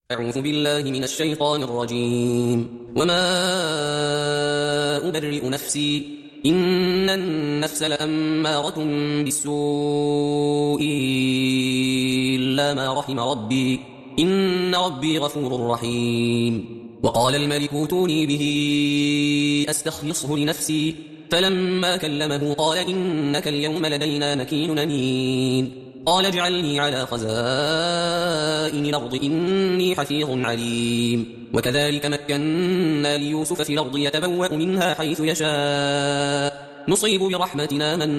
أعوذ بالله من الشيطان الرجيم. وما أبرئ نفسي إن النفس لأمارة بالسوء إلا ما رحم ربي إن ربي غفور رحيم. وقال الملك اوتوني به أستخلصه لنفسي فلما كلمه قال إنك اليوم لدينا مكين أمين. قال اجعلني على خزائن الأرض إني حفيظ عليم. وكذلك مكنا ليوسف في الأرض يتبوأ منها حيث يشاء نصيب برحمتنا من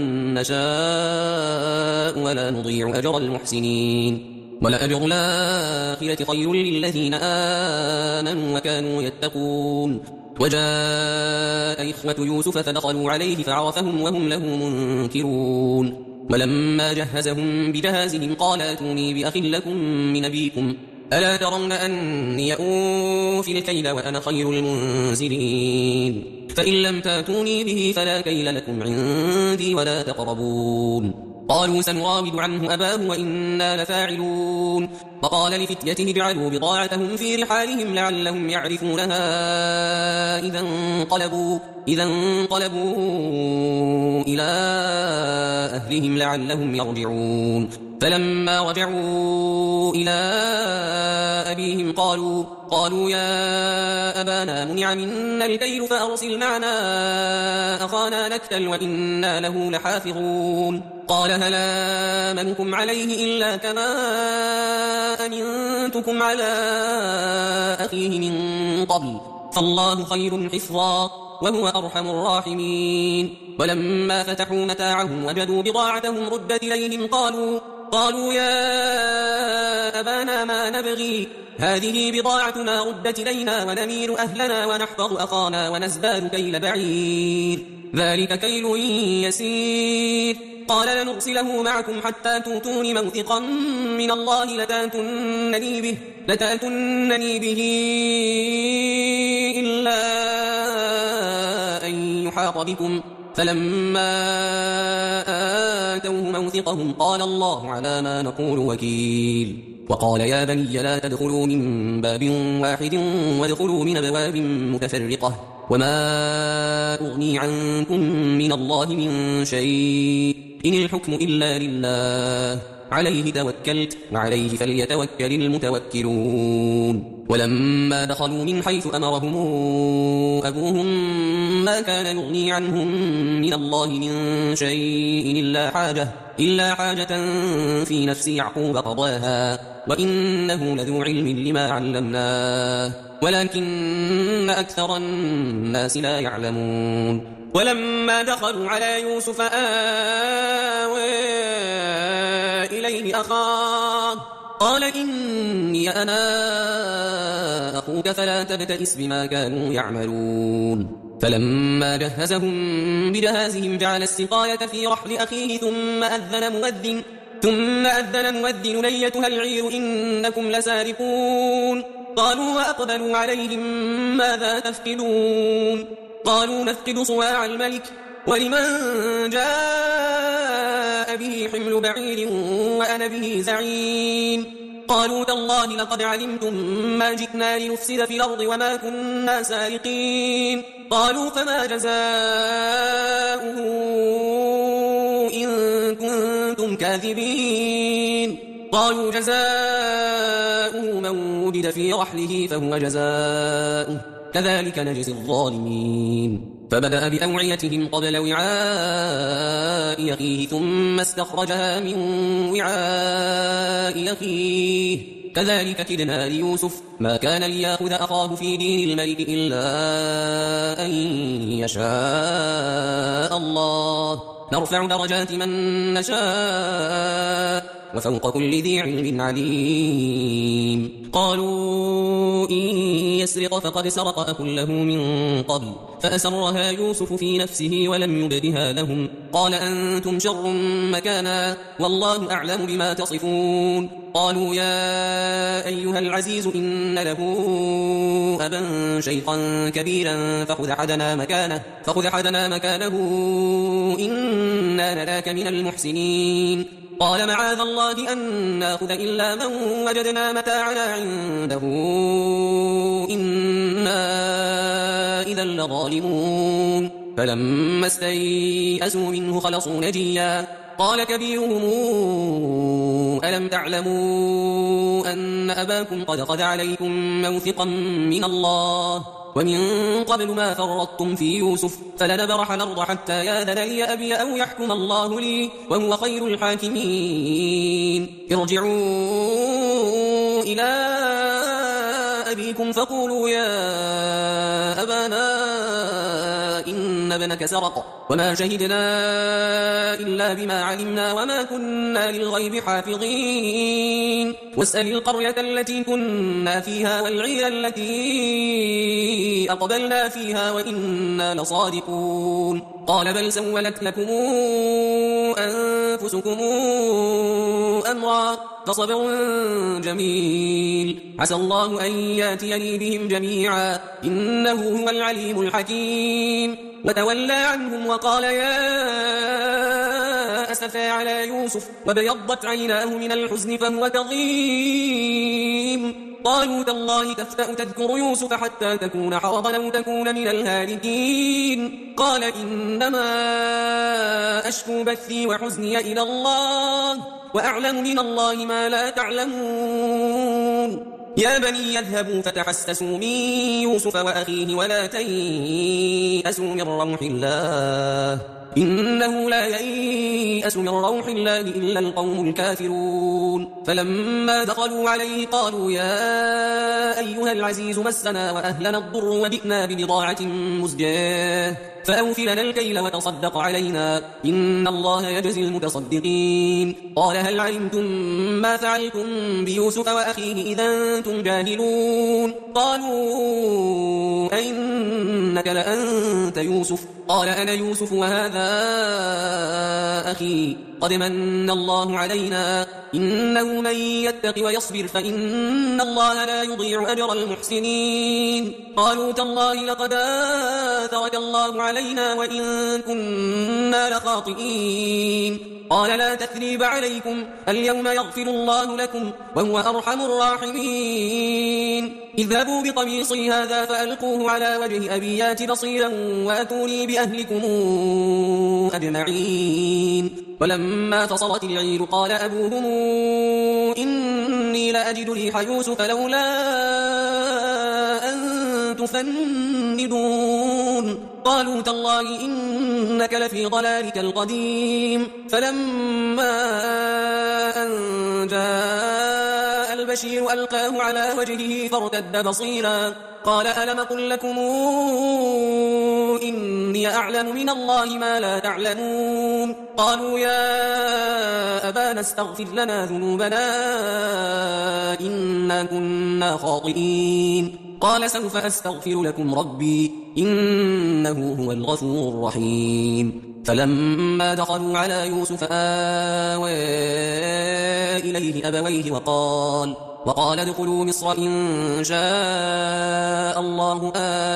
نشاء ولا نضيع أجر المحسنين. ولأجر الآخرة خير للذين آمنوا وكانوا يتقون. وجاء إخوة يوسف فدخلوا عليه فعرفهم وهم له منكرون. ولما جهزهم بجهازهم قال اتوني بأخ لكم من أبيكم ألا ترون أني أوفي الكيل وأنا خير المنزلين فإن لم تاتوني به فلا كيل لكم عندي ولا تقربون. قالوا سنراود عنه أباه وإنا لفاعلون. وقال لفتيته اجعلوا بضاعتهم في رحالهم لعلهم يعرفونها إذا انقلبوا إلى أهلهم لعلهم يرجعون. فلما رجعوا إلى أبيهم قالوا يا أبانا منع منا الكيل فأرسل معنا أخانا نكتل وإنا له لحافظون. قال هل آمنكم عليه إلا كما أمنتكم على أخيه من قبل فالله خير حفظا وهو أرحم الراحمين. ولما فتحوا متاعهم وجدوا بضاعتهم ردت إليهم قالوا يا أبانا ما نبغي هذه بضاعتنا ردت إلينا ونمير أهلنا ونحفظ أخانا ونزداد كيل بعير ذلك كيل يسير. قال لنرسله معكم حتى توتون موثقا من الله لتأتونني به إلا أن يحاط بكم. فلما آتوه موثقهم قال الله على ما نقول وكيل. وقال يا بني لا تدخلوا من باب واحد وادخلوا من أبواب متفرقة وما أغني عنكم من الله من شيء إن الحكم إلا لله عليه توكلت وعليه فليتوكل المتوكلون. ولما دخلوا من حيث أمرهم أبوهم ما كان يغني عنهم من الله من شيء إلا حاجة في نفس يعقوب قضاها وإنه لذو علم لما علمناه ولكن أكثر الناس لا يعلمون. ولما دخلوا على يوسف آوى إليه أخاه قال إني أنا أخوك فلا تبتئس بما كانوا يعملون. فلما جهزهم بجهازهم جعل السقاية في رحل أخيه ثم أذن مؤذن أيتها العير إنكم لسارقون. قالوا وأقبلوا عليهم ماذا تفقدون. قالوا نفقد صواع الملك ولمن جاء به حمل بعير وأنا به زعيم. قالوا تالله لقد علمتم ما جئنا لنفسد في الأرض وما كنا سارقين. قالوا فما جزاؤه إن كنتم كاذبين. قالوا جزاؤه من وجد في رحله فهو جزاؤه كذلك نجزي الظالمين. فبدأ بأوعيتهم قبل وعاء أخيه ثم استخرجها من وعاء أخيه كذلك كدنا ليوسف ما كان ليأخذ أخاه في دين الملك إلا أن يشاء الله نرفع درجات من نشاء وفوق كل ذي علم عليم. قالوا إن يسرق فقد سرق أخ له من قبل فأسرها يوسف في نفسه ولم يبدها لهم قال أنتم شر مكانا والله أعلم بما تصفون. قالوا يا أيها العزيز إن له أبا شيخا كبيرا فخذ أحدنا مكانه إنا نراك من المحسنين. قال معاذ الله أن نأخذ إلا من وجدنا متاعنا عنده إنا إذا لظالمون فلما استيئسوا منه خلصوا نجيا قال كبيرهم ألم تعلموا أن أباكم قد خذ عليكم موثقا من الله ومن قبل ما فرطتم في يوسف فلنبرح الأرض حتى يأذن لي أبي أو يحكم الله لي وهو خير الحاكمين ارجعوا إلى أبيكم فقولوا يا أبانا إن ابنك سرق وما شهدنا إلا بما علمنا وما كنا للغيب حافظين واسأل القرية التي كنا فيها والعير التي أقبلنا فيها وإنا لصادقون قال بل سولت لكم أنفسكم أمرا فصبر جميل عسى الله أن ياتيني بهم جميعا إنه هو العليم الحكيم وتولى عنهم وقال يا أسفا على يوسف وابيضت عيناه من الحزن فهو كظيم قالوا تالله تفتأ تذكر يوسف حتى تكون حرضا أو تكون من الهالكين قال إنما أشكو بثي وحزني إلى الله وأعلم من الله ما لا تعلمون يا بني يذهبوا فتحسسوا من يوسف وأخيه ولا تيأسوا من روح الله إنه لا ييأس من روح الله إلا القوم الكافرون فلما دخلوا عليه قالوا يا أيها العزيز مسنا وأهلنا الضر وجئنا ببضاعة مزجاة فأوف لنا الكيل وتصدق علينا إن الله يجزي المتصدقين قال هل علمتم ما فعلتم بيوسف وأخيه إذا أنتم جاهلون قالوا أئنك لأنت يوسف قال أنا يوسف وهذا أخي قد من الله علينا إنه من يتق ويصبر فإن الله لا يضيع أجر المحسنين قالوا تالله لقد آثرك الله علينا وإن كنا لخاطئين قال لا تثريب عليكم اليوم يغفر الله لكم وهو أرحم الراحمين اذهبوا بقميصي هذا فألقوه على وجه أبي يات بصيرا وأتوني بأهلكم أجمعين ولما فصلت العير قال أبوهم إني لأجد ريح يوسف لولا أن تفندون قالوا تالله إنك لفي ضلالك القديم فلما أن جاء البشير ألقاه على وجهه فارتد بصيرا قال ألم قل لكم إني أعلم من الله ما لا تعلمون قالوا يا أبانا استغفر لنا ذنوبنا إنا كنا خاطئين قال سوف أستغفر لكم ربي إنه هو الغفور الرحيم فلما دخلوا على يوسف آوى إليه أبويه وقال ادخلوا مصر إن شاء الله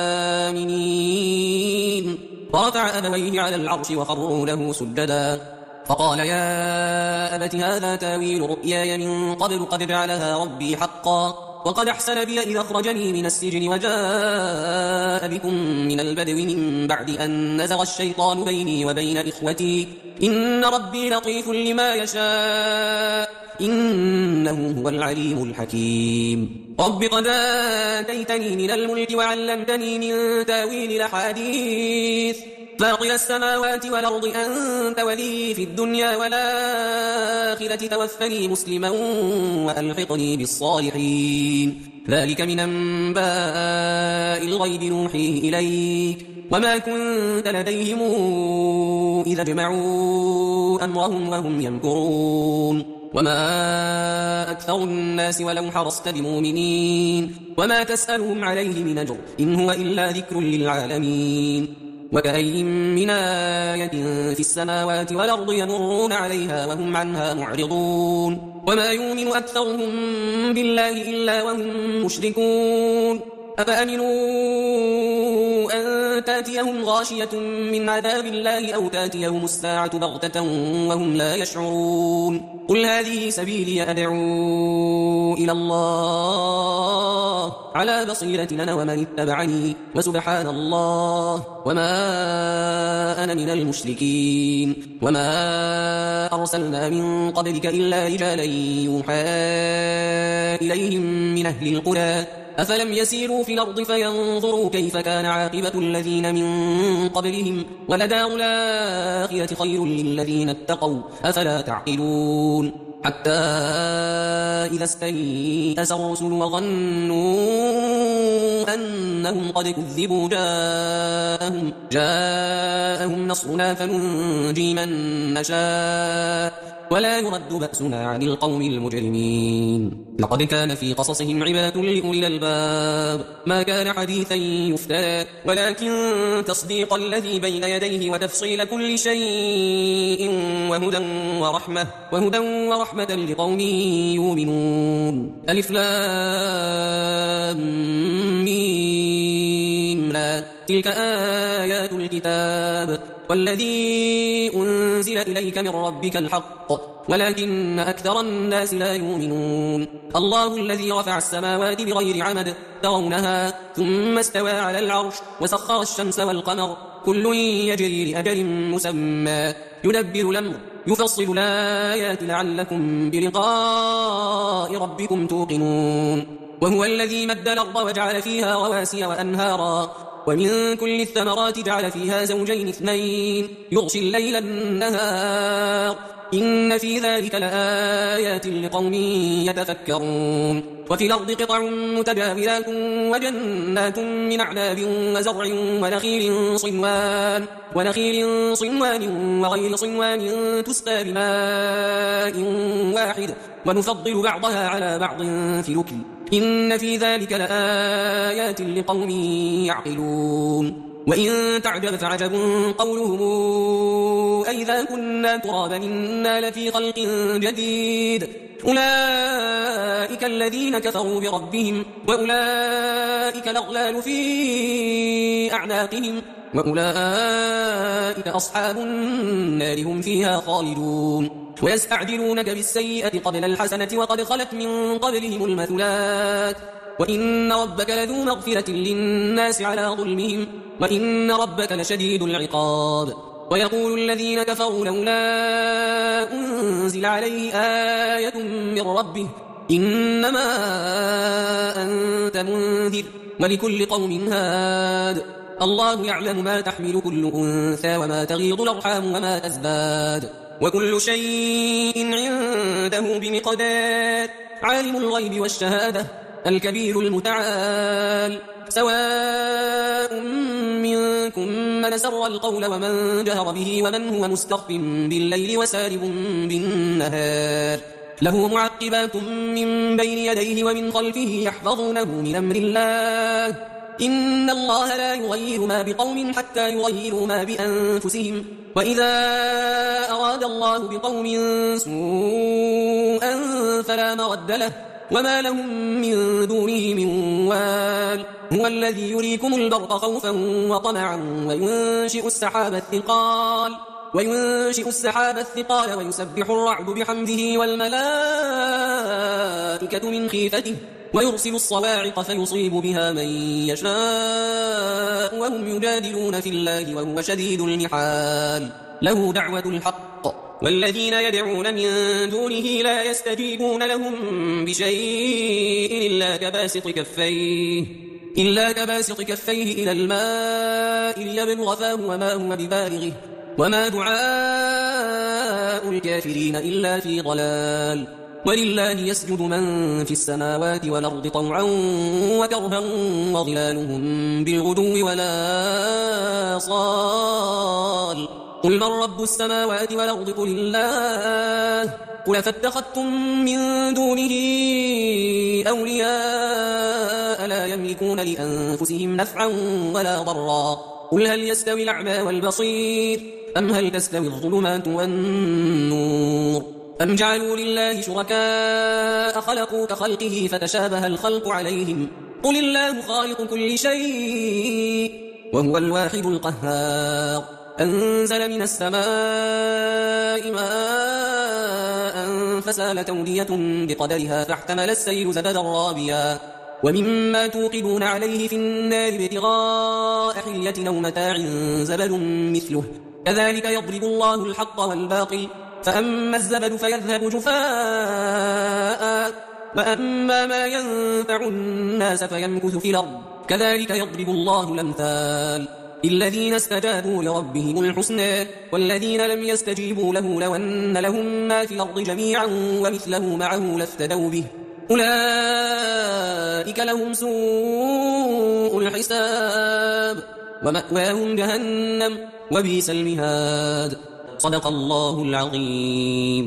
آمنين ورفع أبويه على العرش وخروا له سجدا فقال يا أبت هذا تاويل رؤياي من قبل قد جعلها ربي حقا وقد أحسن بي إذ أخرجني من السجن وجاء بكم من البدو من بعد أن نزغ الشيطان بيني وبين إخوتي إن ربي لطيف لما يشاء إنه هو العليم الحكيم رب قد آتيتني من الملك وعلمتني من تاويل الأحاديث فاطر السماوات والأرض أنت ولي في الدنيا والآخرة توفني مسلما وألحقني بالصالحين ذلك من أنباء الغيب نوحيه إليك وما كنت لديهم إذا جمعوا أمرهم وهم يمكرون وما أكثر الناس ولو حرصت بمؤمنين وما تسألهم عليه من أجر إن هو إلا ذكر للعالمين وكأين من آية في السماوات والأرض يمرون عليها وهم عنها معرضون وما يؤمن أكثرهم بالله إلا وهم مشركون أفأمنوا أن تأتيهم غاشية من عذاب الله أو تأتيهم الساعة بغتة وهم لا يشعرون قل هذه سبيلي أدعو إلى الله على بصيرة أنا ومن اتبعني وسبحان الله وما أنا من المشركين وما أرسلنا من قبلك إلا رجالا يوحى إليهم من أهل القرى أفلم يسيروا في الأرض فينظروا كيف كان عاقبة الذين من قبلهم ولدار الآخرة خير للذين اتقوا أفلا تعقلون حتى إذا استيأس الرسل وظنوا أنهم قد كذبوا جاءهم نصرنا فننجي من نشاء ولا يرد بأسنا عن القوم المجرمين لقد كان في قصصهم عبرة لأولي الألباب ما كان حديثا يفترى ولكن تصديق الذي بين يديه وتفصيل كل شيء وهدى ورحمة لقوم يؤمنون ألف لام ميم لا تلك آيات الكتاب والذي أنزل إليك من ربك الحق ولكن أكثر الناس لا يؤمنون الله الذي رفع السماوات بغير عمد ترونها ثم استوى على العرش وسخر الشمس والقمر كل يجري لأجل مسمى يدبر الأمر يفصل الآيات لعلكم بلقاء ربكم توقنون وهو الذي مد الأرض وجعل فيها رواسي وأنهارا ومن كل الثمرات جعل فيها زوجين اثنين يغشي الليل النهار إن في ذلك لآيات لقوم يتفكرون وفي الأرض قطع متجاورات وجنات من أعناب وزرع ونخيل صنوان وغير صنوان تسقى بماء واحد ونفضل بعضها على بعض في الأكل إن في ذلك لآيات لقوم يعقلون وإن تعجب فعجب قولهم أئذا كنا ترابا إنا لفي خلق جديد أولئك الذين كفروا بربهم وأولئك الأغلال في أعناقهم وأولئك أصحاب النار هم فيها خالدون ويستعجلونك بالسيئة قبل الحسنة وقد خلت من قبلهم المثلات وإن ربك لذو مغفرة للناس على ظلمهم وإن ربك لشديد العقاب ويقول الذين كفروا لولا أنزل عليه آية من ربه إنما أنت منذر ولكل قوم هاد الله يعلم ما تحمل كل أنثى وما تغيض الأرحام وما تزداد وكل شيء عنده بمقدار عالم الغيب والشهادة الكبير المتعال سواء منكم من سر القول ومن جهر به ومن هو مستخف بالليل وسارب بالنهار له معقبات من بين يديه ومن خلفه يحفظونه من أمر الله إن الله لا يغير ما بقوم حتى يغيروا ما بأنفسهم وإذا أراد الله بقوم سوءا فلا مرد له وما لهم من دونه من وال هو الذي يريكم البرق خوفا وطمعا وينشئ السحاب الثقال ويسبح الرعد بحمده والملائكة من خيفته ويرسل الصواعق فيصيب بها من يشاء وهم يجادلون في الله وهو شديد المحال له دعوة الحق والذين يدعون من دونه لا يستجيبون لهم بشيء إلا كباسط كفيه إلى الماء ليبلغ فاه وما هو ببالغه وما دعاء الكافرين إلا في ضلال ولله يسجد من في السماوات والأرض طوعا وكرها وظلالهم بالغدو ولا صال قل من رب السماوات والأرض قل الله قل فاتخذتم من دونه أولياء لا يملكون لأنفسهم نفعا ولا ضرا قل هل يستوي الأعمى والبصير أم هل تستوي الظلمات والنور أم جعلوا لله شركاء خلقوا كخلقه فتشابه الخلق عليهم قل الله خالق كل شيء وهو الواحد القهار أنزل من السماء ماء فسالت أودية بقدرها فاحتمل السيل زبدا رابيا ومما توقدون عليه في النار ابتغاء حلية أو متاع زبد مثله كذلك يضرب الله الحق والباطل فأما الزبد فيذهب جفاء وأما ما ينفع الناس فيمكث في الأرض كذلك يضرب الله الأمثال الذين استجابوا لربهم الحسنى والذين لم يستجيبوا له لو أن لهم ما في الأرض جميعا ومثله معه لافتدوا به أولئك لهم سوء الحساب ومأواهم جهنم وبئس المهاد صدق الله العظيم.